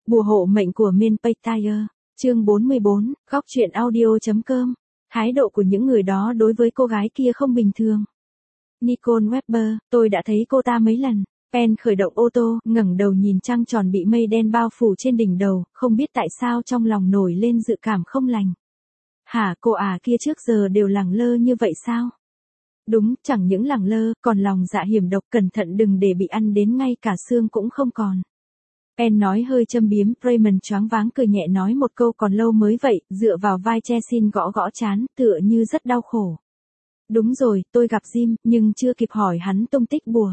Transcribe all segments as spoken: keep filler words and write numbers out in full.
Bùa hộ mệnh của Manpatire, chương bốn mươi bốn, góc truyện audio.com. Thái độ của những người đó đối với cô gái kia không bình thường. Nicole Webber, tôi đã thấy cô ta mấy lần. Pen khởi động ô tô, ngẩng đầu nhìn trăng tròn bị mây đen bao phủ trên đỉnh đầu, không biết tại sao trong lòng nổi lên dự cảm không lành. Hả, cô à kia trước giờ đều lẳng lơ như vậy sao? Đúng, chẳng những lẳng lơ, còn lòng dạ hiểm độc, cẩn thận đừng để bị ăn đến ngay cả xương cũng không còn. Pen nói hơi châm biếm, Raymond choáng váng cười nhẹ nói một câu còn lâu mới vậy, dựa vào vai Chesin gõ gõ chán, tựa như rất đau khổ. Đúng rồi, tôi gặp Jim, nhưng chưa kịp hỏi hắn tung tích bùa.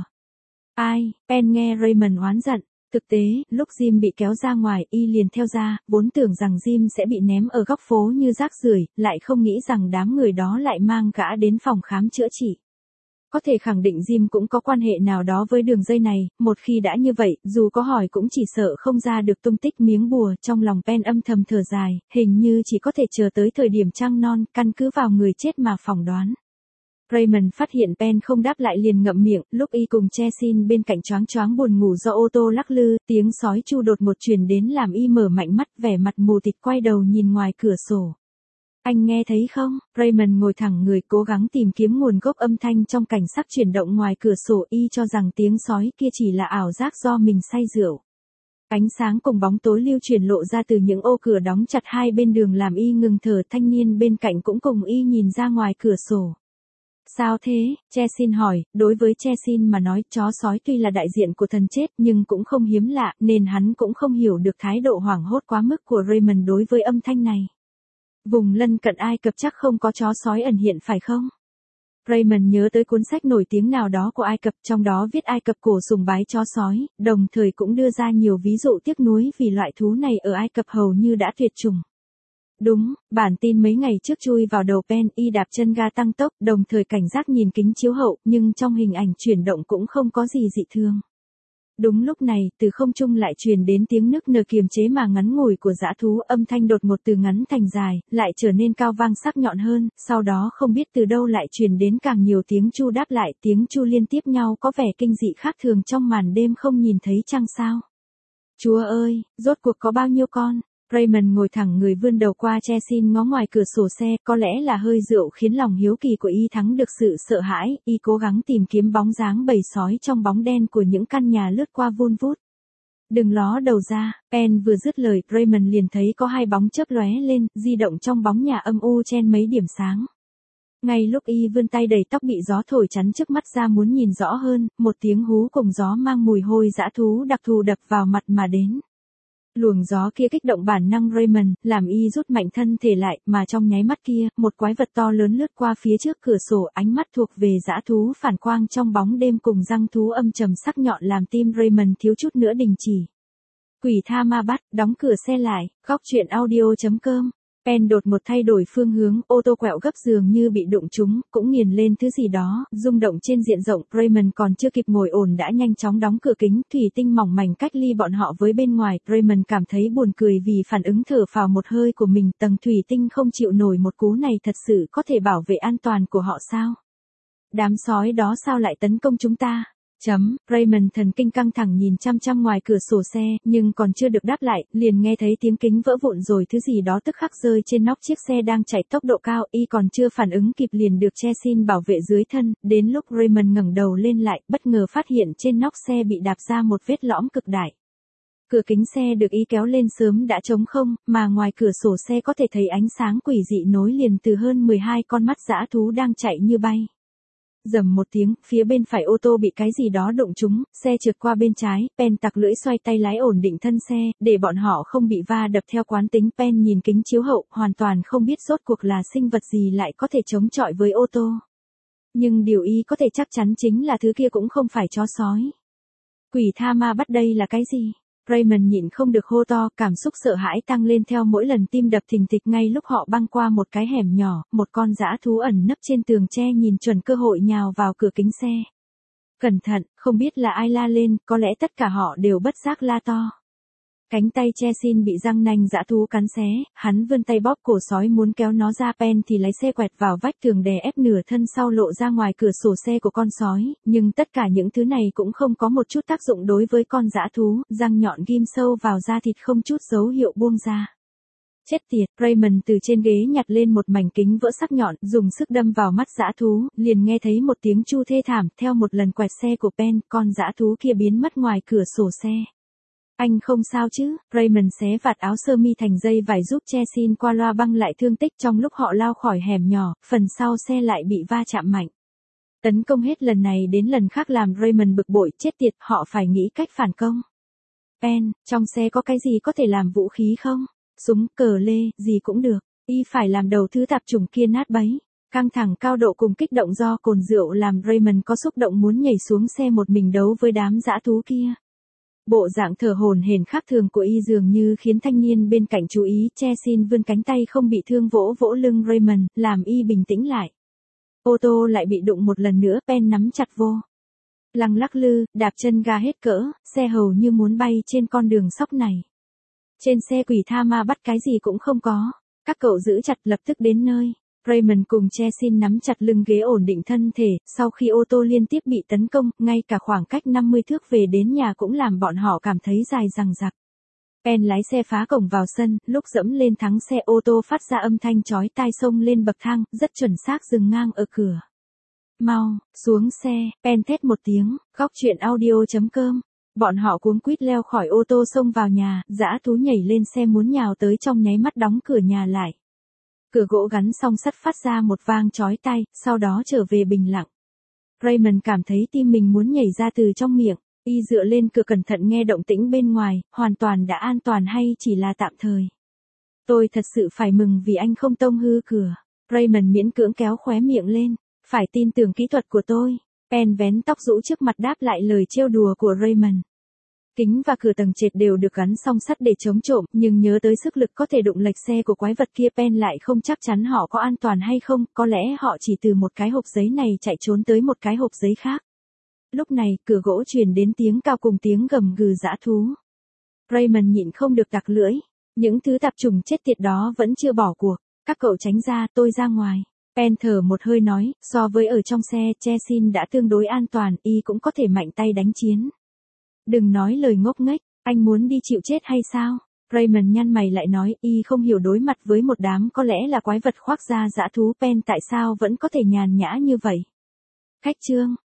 Ai, Pen nghe Raymond oán giận. Thực tế, lúc Jim bị kéo ra ngoài, y liền theo ra, vốn tưởng rằng Jim sẽ bị ném ở góc phố như rác rưởi, lại không nghĩ rằng đám người đó lại mang gã đến phòng khám chữa trị. Có thể khẳng định Jim cũng có quan hệ nào đó với đường dây này, một khi đã như vậy, dù có hỏi cũng chỉ sợ không ra được tung tích miếng bùa. Trong lòng Pen âm thầm thở dài, hình như chỉ có thể chờ tới thời điểm trăng non, căn cứ vào người chết mà phỏng đoán. Raymond phát hiện Pen không đáp lại liền ngậm miệng, lúc y cùng Chesin bên cạnh choáng choáng buồn ngủ do ô tô lắc lư, tiếng sói chu đột ngột truyền đến làm y mở mạnh mắt, vẻ mặt mù tịt quay đầu nhìn ngoài cửa sổ. Anh nghe thấy không? Raymond ngồi thẳng người cố gắng tìm kiếm nguồn gốc âm thanh trong cảnh sắc chuyển động ngoài cửa sổ, y cho rằng tiếng sói kia chỉ là ảo giác do mình say rượu. Ánh sáng cùng bóng tối lưu truyền lộ ra từ những ô cửa đóng chặt hai bên đường làm y ngừng thở, thanh niên bên cạnh cũng cùng y nhìn ra ngoài cửa sổ. Sao thế? Chesin hỏi, đối với Chesin mà nói chó sói tuy là đại diện của thần chết nhưng cũng không hiếm lạ, nên hắn cũng không hiểu được thái độ hoảng hốt quá mức của Raymond đối với âm thanh này. Vùng lân cận Ai Cập chắc không có chó sói ẩn hiện phải không? Raymond nhớ tới cuốn sách nổi tiếng nào đó của Ai Cập, trong đó viết Ai Cập cổ sùng bái chó sói, đồng thời cũng đưa ra nhiều ví dụ tiếc nuối vì loại thú này ở Ai Cập hầu như đã tuyệt chủng. Đúng, bản tin mấy ngày trước chui vào đầu Pen, y đạp chân ga tăng tốc, đồng thời cảnh giác nhìn kính chiếu hậu, nhưng trong hình ảnh chuyển động cũng không có gì dị thường. Đúng lúc này, từ không trung lại truyền đến tiếng nức nở kiềm chế mà ngắn ngủi của dã thú, âm thanh đột ngột từ ngắn thành dài, lại trở nên cao vang sắc nhọn hơn, sau đó không biết từ đâu lại truyền đến càng nhiều tiếng chu đáp lại, tiếng chu liên tiếp nhau có vẻ kinh dị khác thường trong màn đêm không nhìn thấy trăng sao. Chúa ơi, rốt cuộc có bao nhiêu con? Raymond ngồi thẳng người vươn đầu qua Chesin ngó ngoài cửa sổ xe, có lẽ là hơi rượu khiến lòng hiếu kỳ của y thắng được sự sợ hãi, y cố gắng tìm kiếm bóng dáng bầy sói trong bóng đen của những căn nhà lướt qua vun vút. Đừng ló đầu ra, Pen vừa dứt lời, Raymond liền thấy có hai bóng chớp lóe lên, di động trong bóng nhà âm u chen mấy điểm sáng. Ngay lúc y vươn tay đầy tóc bị gió thổi chắn trước mắt ra muốn nhìn rõ hơn, một tiếng hú cùng gió mang mùi hôi dã thú đặc thù đập vào mặt mà đến. Luồng gió kia kích động bản năng Raymond, làm y rút mạnh thân thể lại, mà trong nháy mắt kia, một quái vật to lớn lướt qua phía trước cửa sổ, ánh mắt thuộc về dã thú phản quang trong bóng đêm cùng răng thú âm trầm sắc nhọn làm tim Raymond thiếu chút nữa đình chỉ. Quỷ tha ma bắt, đóng cửa xe lại, góc truyện audio.com. Pen đột một thay đổi phương hướng, ô tô quẹo gấp dường như bị đụng trúng, cũng nghiền lên thứ gì đó, rung động trên diện rộng, Raymond còn chưa kịp ngồi ổn đã nhanh chóng đóng cửa kính, thủy tinh mỏng mảnh cách ly bọn họ với bên ngoài, Raymond cảm thấy buồn cười vì phản ứng thở phào một hơi của mình, tầng thủy tinh không chịu nổi một cú này thật sự có thể bảo vệ an toàn của họ sao? Đám sói đó sao lại tấn công chúng ta? Chấm, Raymond thần kinh căng thẳng nhìn chăm chăm ngoài cửa sổ xe, nhưng còn chưa được đáp lại, liền nghe thấy tiếng kính vỡ vụn rồi thứ gì đó tức khắc rơi trên nóc chiếc xe đang chạy tốc độ cao, y còn chưa phản ứng kịp liền được Chesin bảo vệ dưới thân, đến lúc Raymond ngẩng đầu lên lại, bất ngờ phát hiện trên nóc xe bị đạp ra một vết lõm cực đại. Cửa kính xe được y kéo lên sớm đã trống không, mà ngoài cửa sổ xe có thể thấy ánh sáng quỷ dị nối liền từ hơn mười hai con mắt dã thú đang chạy như bay. Rầm một tiếng, phía bên phải ô tô bị cái gì đó đụng trúng, xe trượt qua bên trái, Pen tặc lưỡi xoay tay lái ổn định thân xe, để bọn họ không bị va đập theo quán tính. Pen nhìn kính chiếu hậu, hoàn toàn không biết rốt cuộc là sinh vật gì lại có thể chống chọi với ô tô. Nhưng điều y có thể chắc chắn chính là thứ kia cũng không phải chó sói. Quỷ tha ma bắt đây là cái gì? Raymond nhịn không được hô to, cảm xúc sợ hãi tăng lên theo mỗi lần tim đập thình thịch. Ngay lúc họ băng qua một cái hẻm nhỏ, một con dã thú ẩn nấp trên tường tre nhìn chuẩn cơ hội nhào vào cửa kính xe. Cẩn thận, không biết là ai la lên, có lẽ tất cả họ đều bất giác la to. Cánh tay Chesin bị răng nanh dã thú cắn xé, hắn vươn tay bóp cổ sói muốn kéo nó ra. Pen thì lấy xe quẹt vào vách tường đè ép nửa thân sau lộ ra ngoài cửa sổ xe của con sói, nhưng tất cả những thứ này cũng không có một chút tác dụng đối với con dã thú, răng nhọn ghim sâu vào da thịt không chút dấu hiệu buông ra. Chết tiệt, Raymond từ trên ghế nhặt lên một mảnh kính vỡ sắc nhọn, dùng sức đâm vào mắt dã thú, liền nghe thấy một tiếng chu thê thảm, theo một lần quẹt xe của Pen, con dã thú kia biến mất ngoài cửa sổ xe. Anh không sao chứ? Raymond xé vạt áo sơ mi thành dây vải giúp Chesin qua loa băng lại thương tích trong lúc họ lao khỏi hẻm nhỏ, phần sau xe lại bị va chạm mạnh. Tấn công hết lần này đến lần khác làm Raymond bực bội, chết tiệt, họ phải nghĩ cách phản công. Pen, trong xe có cái gì có thể làm vũ khí không? Súng, cờ lê, gì cũng được. Y phải làm đầu thứ tạp chủng kia nát bấy. Căng thẳng cao độ cùng kích động do cồn rượu làm Raymond có xúc động muốn nhảy xuống xe một mình đấu với đám dã thú kia. Bộ dạng thở hổn hển khác thường của y dường như khiến thanh niên bên cạnh chú ý. Chesin vươn cánh tay không bị thương vỗ vỗ lưng Raymond, làm y bình tĩnh lại. Ô tô lại bị đụng một lần nữa. Pen nắm chặt vô lăng lắc lư, đạp chân ga hết cỡ, xe hầu như muốn bay trên con đường sóc này. Trên xe quỷ tha ma bắt cái gì cũng không có. Các cậu giữ chặt, lập tức đến nơi. Raymond cùng Chesin nắm chặt lưng ghế ổn định thân thể, sau khi ô tô liên tiếp bị tấn công, ngay cả khoảng cách năm mươi thước về đến nhà cũng làm bọn họ cảm thấy dài dằng dặc. Pen lái xe phá cổng vào sân, lúc dẫm lên thắng xe ô tô phát ra âm thanh chói tai xông lên bậc thang, rất chuẩn xác dừng ngang ở cửa. Mau, xuống xe, Pen thét một tiếng, góc chuyện audio chấm com. Bọn họ cuống quýt leo khỏi ô tô xông vào nhà, dã thú nhảy lên xe muốn nhào tới trong nháy mắt đóng cửa nhà lại. Cửa gỗ gắn song sắt phát ra một vang chói tai, sau đó trở về bình lặng. Raymond cảm thấy tim mình muốn nhảy ra từ trong miệng, y dựa lên cửa cẩn thận nghe động tĩnh bên ngoài, hoàn toàn đã an toàn hay chỉ là tạm thời. Tôi thật sự phải mừng vì anh không tông hư cửa. Raymond miễn cưỡng kéo khóe miệng lên, phải tin tưởng kỹ thuật của tôi. Pen vén tóc rũ trước mặt đáp lại lời trêu đùa của Raymond. Kính và cửa tầng trệt đều được gắn song sắt để chống trộm, nhưng nhớ tới sức lực có thể đụng lệch xe của quái vật kia, Pen lại không chắc chắn họ có an toàn hay không, có lẽ họ chỉ từ một cái hộp giấy này chạy trốn tới một cái hộp giấy khác. Lúc này, cửa gỗ truyền đến tiếng cao cùng tiếng gầm gừ dã thú. Raymond nhịn không được tặc lưỡi, những thứ tạp chủng chết tiệt đó vẫn chưa bỏ cuộc, các cậu tránh ra, tôi ra ngoài. Pen thở một hơi nói, so với ở trong xe, Chesin đã tương đối an toàn, y cũng có thể mạnh tay đánh chiến. Đừng nói lời ngốc nghếch, anh muốn đi chịu chết hay sao? Raymond nhăn mày lại nói, y không hiểu đối mặt với một đám có lẽ là quái vật khoác da dã thú. Pen tại sao vẫn có thể nhàn nhã như vậy? Khách trương,